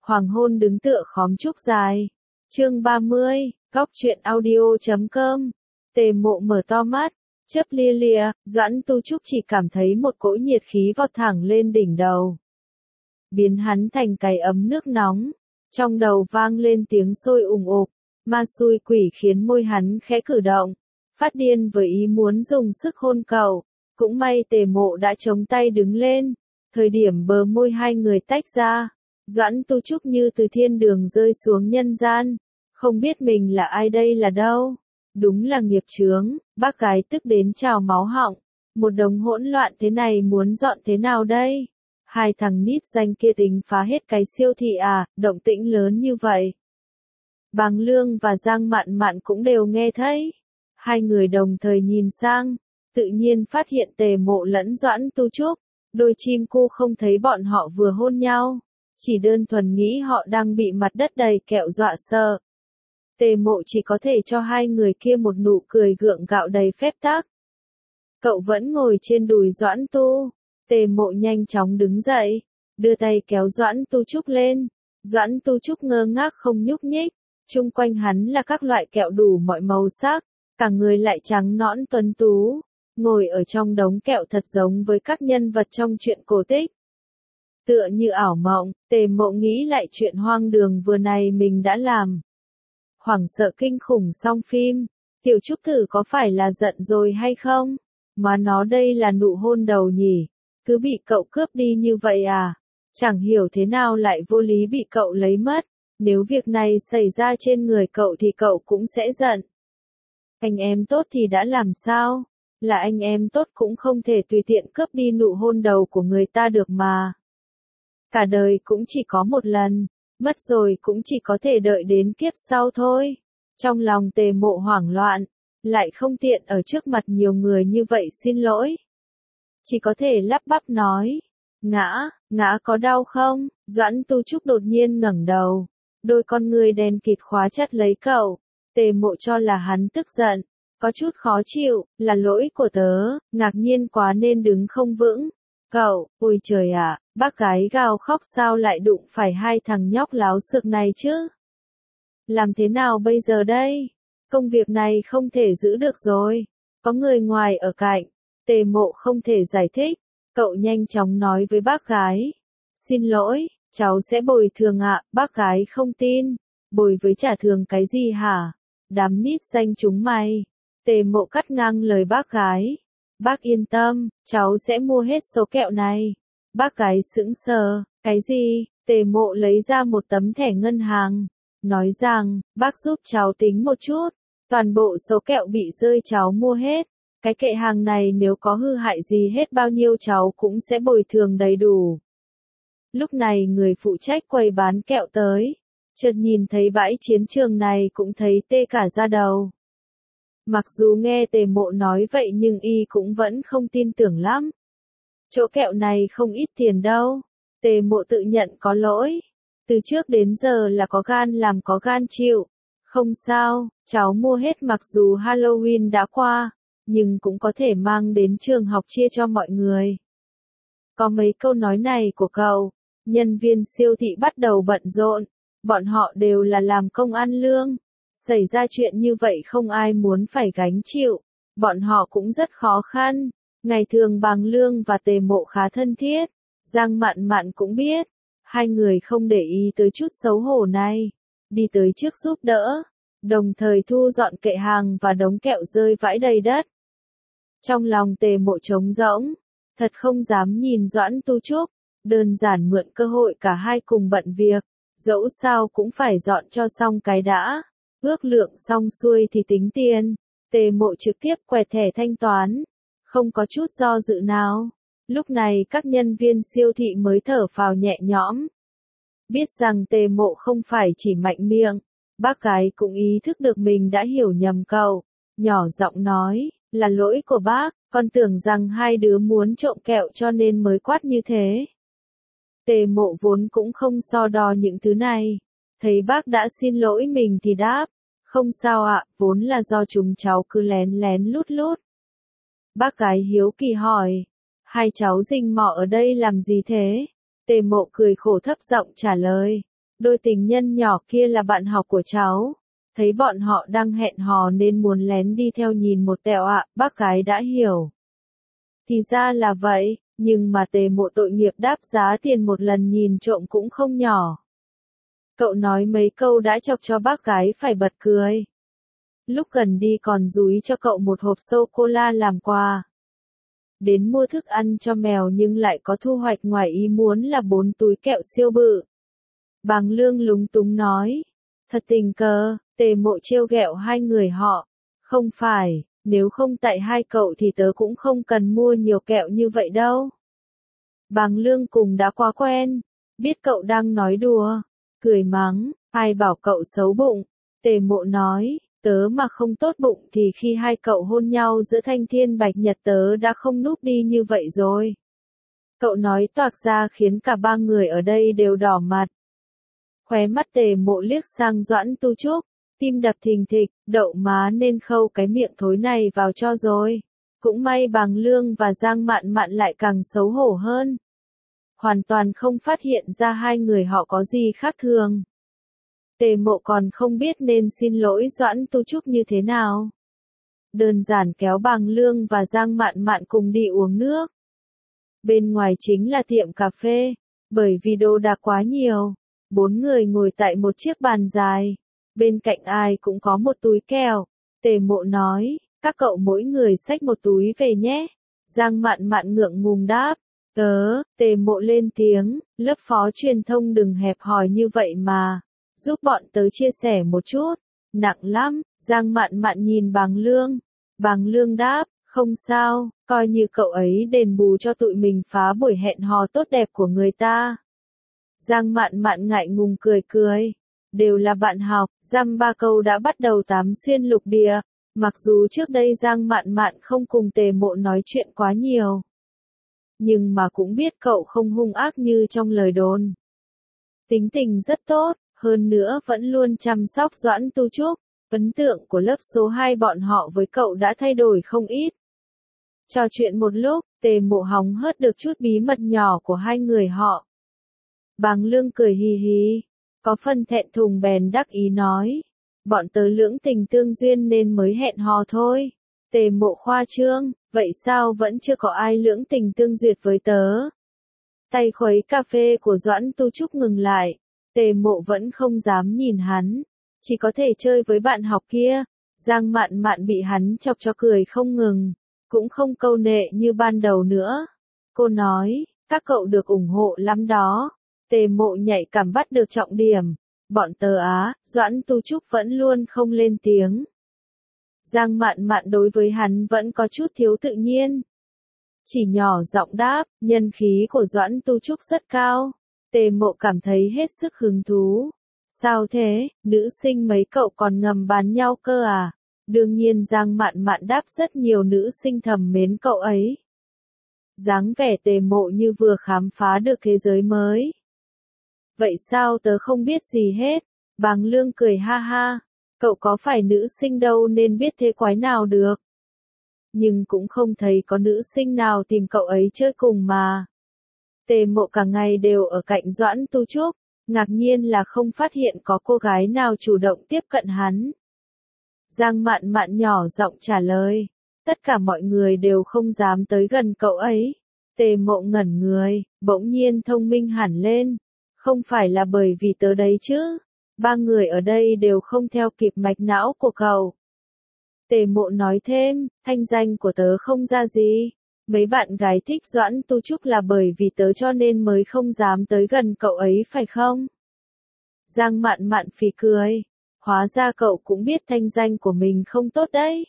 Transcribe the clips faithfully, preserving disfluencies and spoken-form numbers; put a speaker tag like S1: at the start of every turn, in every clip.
S1: Hoàng hôn đứng tựa khóm trúc dài. Chương ba mươi, góc truyện audio chấm com. Tề Mộ mở to mắt, chớp lia lịa, Doãn Tu Trúc chỉ cảm thấy một cỗ nhiệt khí vọt thẳng lên đỉnh đầu. Biến hắn thành cái ấm nước nóng, trong đầu vang lên tiếng sôi ùng ục, ma xui quỷ khiến môi hắn khẽ cử động, phát điên với ý muốn dùng sức hôn cậu. Cũng may Tề Mộ đã chống tay đứng lên, thời điểm bờ môi hai người tách ra, Doãn Tu Trúc như từ thiên đường rơi xuống nhân gian, không biết mình là ai đây là đâu. Đúng là nghiệp chướng, bác gái tức đến trào máu họng, một đống hỗn loạn thế này muốn dọn thế nào đây? Hai thằng nít danh kia tính phá hết cái siêu thị à, động tĩnh lớn như vậy. Bàng Lương và Giang Mạn Mạn cũng đều nghe thấy. Hai người đồng thời nhìn sang, tự nhiên phát hiện Tề Mộ lẫn Doãn Tu Trúc, đôi chim cu không thấy bọn họ vừa hôn nhau, chỉ đơn thuần nghĩ họ đang bị mặt đất đầy kẹo dọa sợ. Tề Mộ chỉ có thể cho hai người kia một nụ cười gượng gạo đầy phép tắc. Cậu vẫn ngồi trên đùi Doãn Tu. Tề Mộ nhanh chóng đứng dậy, đưa tay kéo Doãn Tu Trúc lên. Doãn Tu Trúc ngơ ngác không nhúc nhích, chung quanh hắn là các loại kẹo đủ mọi màu sắc, cả người lại trắng nõn tuấn tú, ngồi ở trong đống kẹo thật giống với các nhân vật trong truyện cổ tích. Tựa như ảo mộng, Tề Mộ nghĩ lại chuyện hoang đường vừa này mình đã làm. Hoảng sợ kinh khủng xong phim, Tiểu Trúc Tử có phải là giận rồi hay không? Mà nó đây là nụ hôn đầu nhỉ? Cứ bị cậu cướp đi như vậy à? Chẳng hiểu thế nào lại vô lý bị cậu lấy mất. Nếu việc này xảy ra trên người cậu thì cậu cũng sẽ giận. Anh em tốt thì đã làm sao? Là anh em tốt cũng không thể tùy tiện cướp đi nụ hôn đầu của người ta được mà. Cả đời cũng chỉ có một lần, mất rồi cũng chỉ có thể đợi đến kiếp sau thôi. Trong lòng Tề Mộ hoảng loạn, lại không tiện ở trước mặt nhiều người như vậy xin lỗi. Chỉ có thể lắp bắp nói, ngã, ngã có đau không? Doãn Tu Trúc đột nhiên ngẩng đầu, đôi con người đen kịt khóa chặt lấy cậu. Tề Mộ cho là hắn tức giận, có chút khó chịu, là lỗi của tớ, ngạc nhiên quá nên đứng không vững. Cậu, ôi trời ạ, bác gái gào khóc sao lại đụng phải hai thằng nhóc láo xược này chứ? Làm thế nào bây giờ đây? Công việc này không thể giữ được rồi. Có người ngoài ở cạnh. Tề Mộ không thể giải thích. Cậu nhanh chóng nói với bác gái. Xin lỗi, cháu sẽ bồi thường ạ. Bác gái không tin. Bồi với trả thường cái gì hả? Đám nít danh chúng mày. Tề Mộ cắt ngang lời bác gái. Bác yên tâm, cháu sẽ mua hết số kẹo này. Bác gái sững sờ, cái gì? Tề Mộ lấy ra một tấm thẻ ngân hàng, nói rằng, bác giúp cháu tính một chút, toàn bộ số kẹo bị rơi cháu mua hết. Cái kệ hàng này nếu có hư hại gì hết bao nhiêu cháu cũng sẽ bồi thường đầy đủ. Lúc này người phụ trách quầy bán kẹo tới, chợt nhìn thấy bãi chiến trường này cũng thấy tê cả da đầu. Mặc dù nghe Tề Mộ nói vậy nhưng y cũng vẫn không tin tưởng lắm. Chỗ kẹo này không ít tiền đâu. Tề Mộ tự nhận có lỗi. Từ trước đến giờ là có gan làm có gan chịu. Không sao, cháu mua hết mặc dù Halloween đã qua, nhưng cũng có thể mang đến trường học chia cho mọi người. Có mấy câu nói này của cậu, nhân viên siêu thị bắt đầu bận rộn. Bọn họ đều là làm công ăn lương. Xảy ra chuyện như vậy không ai muốn phải gánh chịu. Bọn họ cũng rất khó khăn. Ngày thường Bàng Lương và Tề Mộ khá thân thiết. Giang Mạn Mạn cũng biết. Hai người không để ý tới chút xấu hổ này. Đi tới trước giúp đỡ. Đồng thời thu dọn kệ hàng và đống kẹo rơi vãi đầy đất. Trong lòng Tề Mộ trống rỗng. Thật không dám nhìn Doãn Tu Trúc. Đơn giản mượn cơ hội cả hai cùng bận việc. Dẫu sao cũng phải dọn cho xong cái đã. Ước lượng xong xuôi thì tính tiền. Tề Mộ trực tiếp quẹt thẻ thanh toán. Không có chút do dự nào. Lúc này các nhân viên siêu thị mới thở phào nhẹ nhõm. Biết rằng Tề Mộ không phải chỉ mạnh miệng. Bác gái cũng ý thức được mình đã hiểu nhầm cậu. Nhỏ giọng nói, là lỗi của bác, con tưởng rằng hai đứa muốn trộm kẹo cho nên mới quát như thế. Tề Mộ vốn cũng không so đo những thứ này. Thấy bác đã xin lỗi mình thì đáp, không sao ạ, vốn là do chúng cháu cứ lén lén lút lút. Bác gái hiếu kỳ hỏi, hai cháu rình mò ở đây làm gì thế? Tề Mộ cười khổ thấp giọng trả lời, Đôi tình nhân nhỏ kia là bạn học của cháu. Thấy bọn họ đang hẹn hò nên muốn lén đi theo nhìn một tẹo ạ, bác gái đã hiểu. Thì ra là vậy, nhưng mà Tề Mộ tội nghiệp đáp giá tiền một lần nhìn trộm cũng không nhỏ. Cậu nói mấy câu đã chọc cho bác gái phải bật cười. Lúc gần đi còn dúi cho cậu một hộp sô-cô-la làm quà. Đến mua thức ăn cho mèo nhưng lại có thu hoạch ngoài ý muốn là bốn túi kẹo siêu bự. Bàng Lương lúng túng nói. Thật tình cờ, Tề Mộ trêu ghẹo hai người họ. Không phải, nếu không tại hai cậu thì tớ cũng không cần mua nhiều kẹo như vậy đâu. Bàng Lương cùng đã quá quen, biết cậu đang nói đùa, cười mắng, ai bảo cậu xấu bụng. Tề Mộ nói, tớ mà không tốt bụng thì khi hai cậu hôn nhau giữa thanh thiên bạch nhật tớ đã không núp đi như vậy rồi. Cậu nói toạc ra khiến cả ba người ở đây đều đỏ mặt. Khóe mắt Tề Mộ liếc sang Doãn Tu Trúc, tim đập thình thịch, đậu má nên khâu cái miệng thối này vào cho rồi. Cũng may Bàng Lương và Giang Mạn Mạn lại càng xấu hổ hơn. Hoàn toàn không phát hiện ra hai người họ có gì khác thường. Tề Mộ còn không biết nên xin lỗi Doãn Tu Trúc như thế nào. Đơn giản kéo Bàng Lương và Giang Mạn Mạn cùng đi uống nước. Bên ngoài chính là tiệm cà phê, bởi vì đồ đạc quá nhiều. Bốn người ngồi tại một chiếc bàn dài. Bên cạnh ai cũng có một túi kẹo. Tề Mộ nói, các cậu mỗi người xách một túi về nhé. Giang Mạn Mạn ngượng ngùng đáp. Tớ, Tề Mộ lên tiếng, lớp phó truyền thông đừng hẹp hòi như vậy mà. Giúp bọn tớ chia sẻ một chút. Nặng lắm, Giang Mạn Mạn nhìn Bàng Lương. Bàng Lương đáp, không sao, coi như cậu ấy đền bù cho tụi mình phá buổi hẹn hò tốt đẹp của người ta. Giang Mạn Mạn ngại ngùng cười cười. Đều là bạn học, dăm ba câu đã bắt đầu tám xuyên lục địa. Mặc dù trước đây Giang Mạn Mạn không cùng Tề Mộ nói chuyện quá nhiều. Nhưng mà cũng biết cậu không hung ác như trong lời đồn. Tính tình rất tốt, hơn nữa vẫn luôn chăm sóc Doãn Tu Trúc. Ấn tượng của lớp số hai bọn họ với cậu đã thay đổi không ít. Trò chuyện một lúc, Tề Mộ hóng hớt được chút bí mật nhỏ của hai người họ. Bàng Lương cười hì hì, có phần thẹn thùng bèn đắc ý nói. Bọn tớ lưỡng tình tương duyên nên mới hẹn hò thôi. Tề Mộ khoa trương, vậy sao vẫn chưa có ai lưỡng tình tương duyệt với tớ? Tay khuấy cà phê của Doãn Tu Trúc ngừng lại. Tề Mộ vẫn không dám nhìn hắn. Chỉ có thể chơi với bạn học kia. Giang Mạn Mạn bị hắn chọc cho cười không ngừng. Cũng không câu nệ như ban đầu nữa. Cô nói, các cậu được ủng hộ lắm đó. Tề Mộ nhạy cảm bắt được trọng điểm. Bọn tớ á, Doãn Tu Trúc vẫn luôn không lên tiếng. Giang Mạn Mạn đối với hắn vẫn có chút thiếu tự nhiên. Chỉ nhỏ giọng đáp, nhân khí của Doãn Tu Trúc rất cao. Tề Mộ cảm thấy hết sức hứng thú. Sao thế, nữ sinh mấy cậu còn ngầm bán nhau cơ à? Đương nhiên Giang Mạn Mạn đáp rất nhiều nữ sinh thầm mến cậu ấy. Dáng vẻ Tề Mộ như vừa khám phá được thế giới mới. Vậy sao tớ không biết gì hết? Bàng Lương cười ha ha. Cậu có phải nữ sinh đâu nên biết thế quái nào được. Nhưng cũng không thấy có nữ sinh nào tìm cậu ấy chơi cùng mà. Tề Mộ cả ngày đều ở cạnh Doãn Tu Trúc. Ngạc nhiên là không phát hiện có cô gái nào chủ động tiếp cận hắn. Giang Mạn Mạn nhỏ giọng trả lời. Tất cả mọi người đều không dám tới gần cậu ấy. Tề Mộ ngẩn người, bỗng nhiên thông minh hẳn lên. Không phải là bởi vì tớ đấy chứ. Ba người ở đây đều không theo kịp mạch não của cậu. Tề Mộ nói thêm, thanh danh của tớ không ra gì. Mấy bạn gái thích Doãn Tu Trúc là bởi vì tớ cho nên mới không dám tới gần cậu ấy phải không? Giang Mạn Mạn phì cười. Hóa ra cậu cũng biết thanh danh của mình không tốt đấy.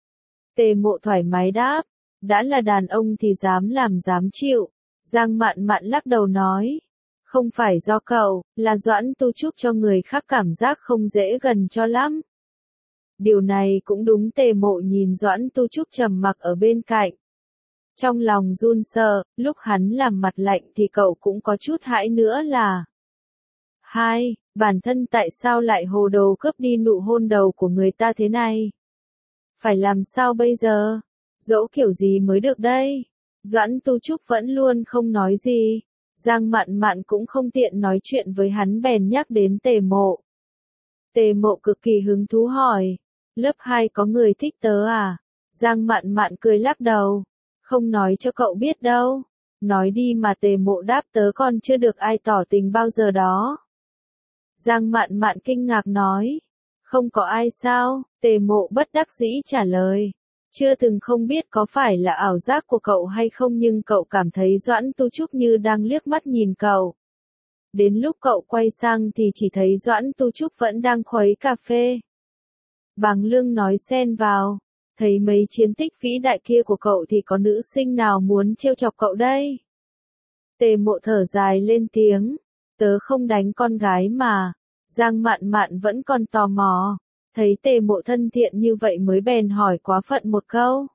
S1: Tề Mộ thoải mái đáp. Đã là đàn ông thì dám làm dám chịu. Giang Mạn Mạn lắc đầu nói. Không phải do cậu, là Doãn Tu Trúc cho người khác cảm giác không dễ gần cho lắm. Điều này cũng đúng. Tề Mộ nhìn Doãn Tu Trúc trầm mặc ở bên cạnh. Trong lòng run sợ, lúc hắn làm mặt lạnh thì cậu cũng có chút hãi nữa là. Hai, bản thân tại sao lại hồ đồ cướp đi nụ hôn đầu của người ta thế này? Phải làm sao bây giờ? Dỗ kiểu gì mới được đây? Doãn Tu Trúc vẫn luôn không nói gì. Giang Mạn Mạn cũng không tiện nói chuyện với hắn bèn nhắc đến Tề Mộ. Tề Mộ cực kỳ hứng thú hỏi, lớp hai có người thích tớ à? Giang Mạn Mạn cười lắc đầu, không nói cho cậu biết đâu. Nói đi mà. Tề Mộ đáp, tớ còn chưa được ai tỏ tình bao giờ đó. Giang Mạn Mạn kinh ngạc nói, không có ai sao? Tề Mộ bất đắc dĩ trả lời, chưa từng. Không biết có phải là ảo giác của cậu hay không nhưng cậu cảm thấy Doãn Tu Trúc như đang liếc mắt nhìn cậu. Đến lúc cậu quay sang thì chỉ thấy Doãn Tu Trúc vẫn đang khuấy cà phê. Bàng Lương nói xen vào, thấy mấy chiến tích vĩ đại kia của cậu thì có nữ sinh nào muốn trêu chọc cậu đây? Tề Mộ thở dài lên tiếng, tớ không đánh con gái mà. Giang Mạn Mạn vẫn còn tò mò, thấy Tề Mộ thân thiện như vậy mới bèn hỏi quá phận một câu.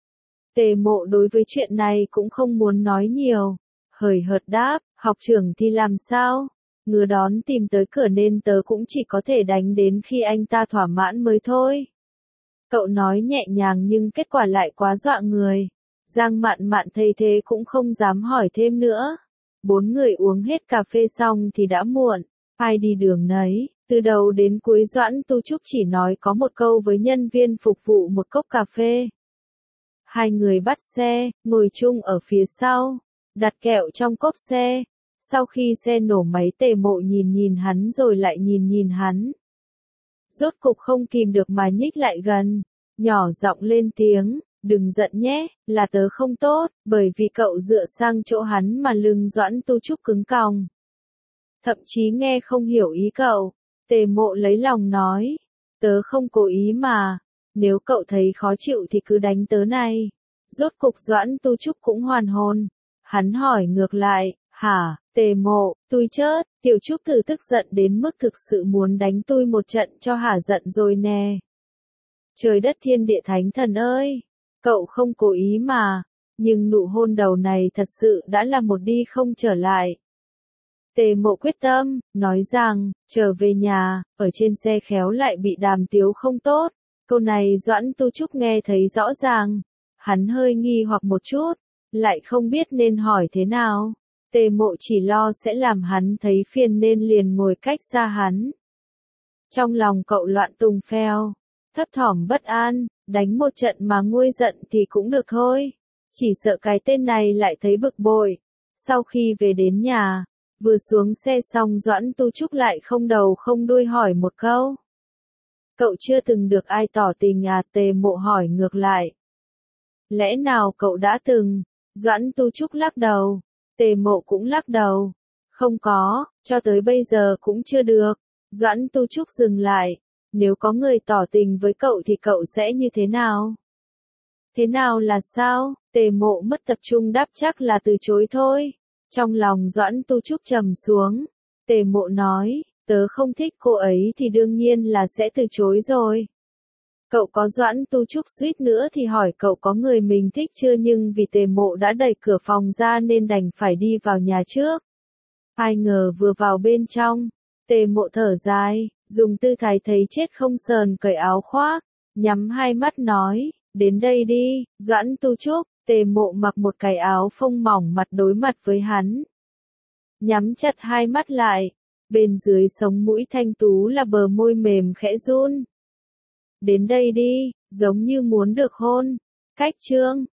S1: Tề Mộ đối với chuyện này cũng không muốn nói nhiều, hời hợt đáp, học trưởng thì làm sao? Ngừa đón tìm tới cửa nên tớ cũng chỉ có thể đánh đến khi anh ta thỏa mãn mới thôi. Cậu nói nhẹ nhàng nhưng kết quả lại quá dọa người. Giang Mạn Mạn thấy thế cũng không dám hỏi thêm nữa. Bốn người uống hết cà phê xong thì đã muộn, ai đi đường nấy. Từ đầu đến cuối Doãn Tu Trúc chỉ nói có một câu với nhân viên phục vụ một cốc cà phê. Hai người bắt xe, ngồi chung ở phía sau, đặt kẹo trong cốp xe. Sau khi xe nổ máy Tề Mộ nhìn nhìn hắn rồi lại nhìn nhìn hắn. Rốt cục không kìm được mà nhích lại gần, nhỏ giọng lên tiếng, đừng giận nhé, là tớ không tốt, bởi vì cậu dựa sang chỗ hắn mà lưng Doãn Tu Trúc cứng còng. Thậm chí nghe không hiểu ý cậu. Tề Mộ lấy lòng nói, tớ không cố ý mà, nếu cậu thấy khó chịu thì cứ đánh tớ này. Rốt cục Doãn Tu Trúc cũng hoàn hồn. Hắn hỏi ngược lại, hả? Tề Mộ, tui chớt, Tiểu Trúc Tử tức giận đến mức thực sự muốn đánh tui một trận cho hả giận rồi nè. Trời đất thiên địa thánh thần ơi, cậu không cố ý mà, nhưng nụ hôn đầu này thật sự đã là một đi không trở lại. Tề Mộ quyết tâm, nói rằng, trở về nhà, ở trên xe khéo lại bị Đàm Tiếu không tốt. Câu này Doãn Tu Trúc nghe thấy rõ ràng, hắn hơi nghi hoặc một chút, lại không biết nên hỏi thế nào. Tề Mộ chỉ lo sẽ làm hắn thấy phiền nên liền ngồi cách xa hắn. Trong lòng cậu loạn tùng phèo, thấp thỏm bất an, đánh một trận mà nguôi giận thì cũng được thôi. Chỉ sợ cái tên này lại thấy bực bội. Sau khi về đến nhà, vừa xuống xe xong Doãn Tu Trúc lại không đầu không đuôi hỏi một câu. Cậu chưa từng được ai tỏ tình à? Tề Mộ hỏi ngược lại. Lẽ nào cậu đã từng? Doãn Tu Trúc lắc đầu. Tề Mộ cũng lắc đầu. Không có, cho tới bây giờ cũng chưa được. Doãn Tu Trúc dừng lại. Nếu có người tỏ tình với cậu thì cậu sẽ như thế nào? Thế nào là sao? Tề Mộ mất tập trung đáp, chắc là từ chối thôi. Trong lòng Doãn Tu Trúc trầm xuống. Tề Mộ nói, tớ không thích cô ấy thì đương nhiên là sẽ từ chối rồi. Cậu có? Doãn Tu Trúc suýt nữa thì hỏi cậu có người mình thích chưa, nhưng vì Tề Mộ đã đẩy cửa phòng ra nên đành phải đi vào nhà trước. Ai ngờ vừa vào bên trong, Tề Mộ thở dài, dùng tư thái thấy chết không sờn cởi áo khoác, nhắm hai mắt nói, đến đây đi. Doãn Tu Trúc. Tề Mộ mặc một cái áo phông mỏng, mặt đối mặt với hắn. Nhắm chặt hai mắt lại, bên dưới sống mũi thanh tú là bờ môi mềm khẽ run. Đến đây đi, giống như muốn được hôn. Cách chương